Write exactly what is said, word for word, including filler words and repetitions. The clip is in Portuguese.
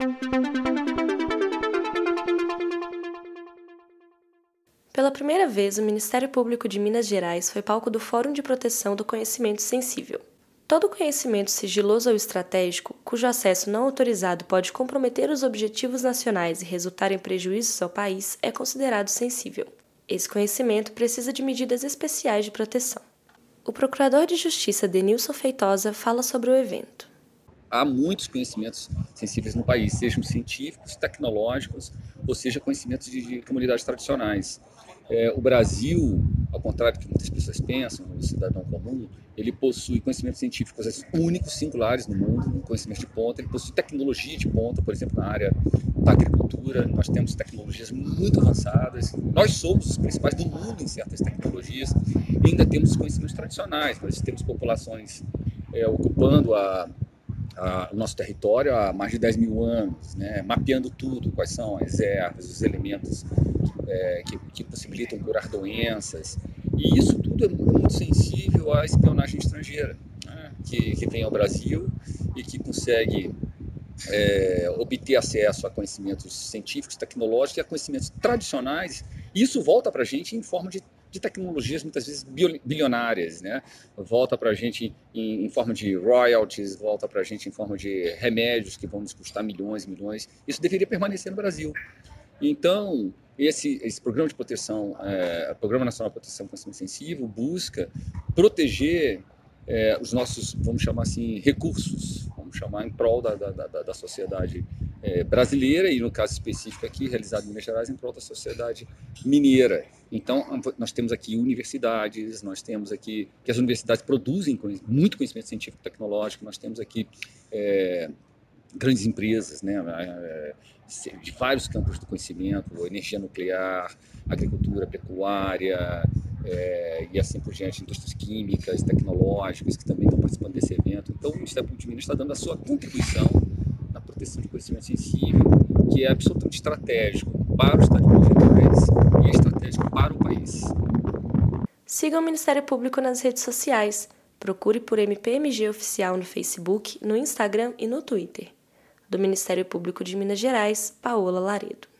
Pela primeira vez, o Ministério Público de Minas Gerais foi palco do Fórum de Proteção do Conhecimento Sensível. Todo conhecimento sigiloso ou estratégico, cujo acesso não autorizado pode comprometer os objetivos nacionais e resultar em prejuízos ao país, é considerado sensível. Esse conhecimento precisa de medidas especiais de proteção. O Procurador de Justiça Denilson Feitosa fala sobre o evento. Há muitos conhecimentos sensíveis no país, sejam científicos, tecnológicos, ou seja, conhecimentos de, de comunidades tradicionais. É, o Brasil, ao contrário do que muitas pessoas pensam, o cidadão comum, ele possui conhecimentos científicos únicos, singulares no mundo, conhecimentos de ponta, ele possui tecnologia de ponta, por exemplo, na área da agricultura, nós temos tecnologias muito avançadas, nós somos os principais do mundo em certas tecnologias, e ainda temos conhecimentos tradicionais, nós temos populações é, ocupando a A, o nosso território há mais de dez mil anos, né, mapeando tudo, quais são as ervas, os elementos é, que, que possibilitam curar doenças. E isso tudo é muito sensível à espionagem estrangeira, né, que, que vem ao Brasil e que consegue é, obter acesso a conhecimentos científicos, tecnológicos e a conhecimentos tradicionais. E isso volta para a gente em forma de de tecnologias muitas vezes bilionárias, né? Volta para a gente em, em forma de royalties, volta para a gente em forma de remédios que vão nos custar milhões e milhões. Isso deveria permanecer no Brasil. Então, esse, esse programa de proteção, é, Programa Nacional de Proteção do Conhecimento Sensível, busca proteger é, os nossos, vamos chamar assim, recursos, vamos chamar em prol da, da, da, da sociedade é, brasileira e, no caso específico aqui, realizado em Minas Gerais, em prol da sociedade mineira. Então, nós temos aqui universidades, nós temos aqui, que as universidades produzem muito conhecimento científico e tecnológico, nós temos aqui é, grandes empresas, né, de vários campos do conhecimento, energia nuclear, agricultura, pecuária, é, e assim por diante, indústrias químicas, tecnológicas, que também estão participando desse evento. Então, o Ministério Público de Minas está dando a sua contribuição na proteção de conhecimento sensível, que é absolutamente estratégico para o Estado de Minas Gerais e é estratégico para o país. Siga o Ministério Público nas redes sociais. Procure por M P M G Oficial no Facebook, no Instagram e no Twitter. Do Ministério Público de Minas Gerais, Paola Laredo.